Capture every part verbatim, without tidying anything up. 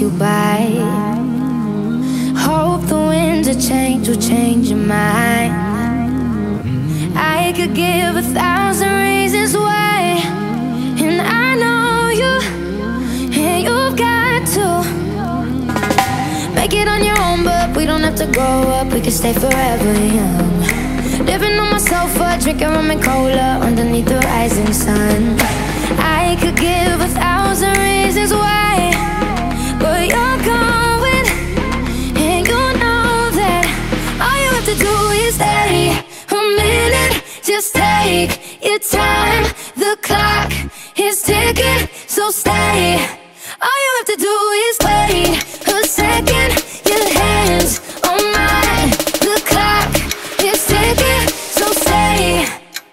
you by. Hope the winds of change will change your mind. I could give a thousand reasons why, and I know you, and you've got to make it on your own, but we don't have to grow up, we can stay forever young. Living on my sofa, drinking rum and cola underneath the rising sun. I could give a thousand reasons why, but you're going, and you know that all you have to do is stay a minute. Just take your time, the clock is ticking, so stay. All you have to do is wait a second. Your hands on mine, the clock is ticking, so stay.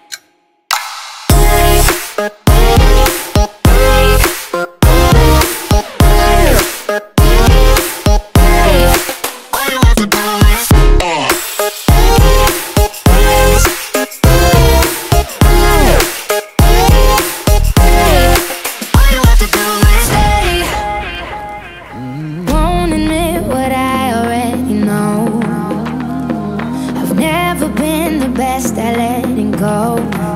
Best at letting go.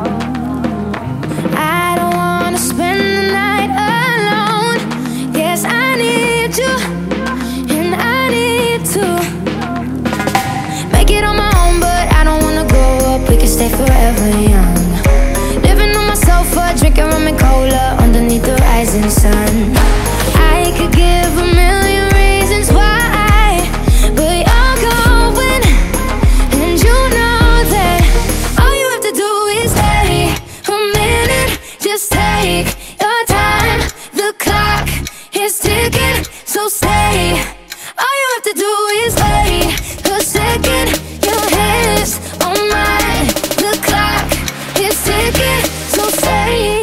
I don't wanna spend the night alone. Yes, I need you, and I need to make it on my own, but I don't wanna grow up, we can stay forever young. Living on my sofa, drinking rum and cola underneath the rising sun. I could give a million reasons why, but you're going, and you know just take your time, the clock is ticking, so stay. All you have to do is wait a second. Your hands on mine, the clock is ticking, so stay.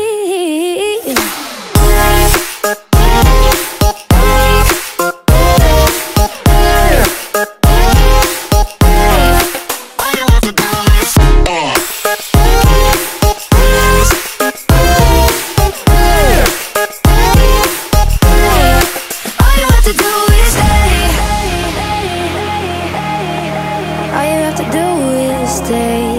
All you have to do is stay.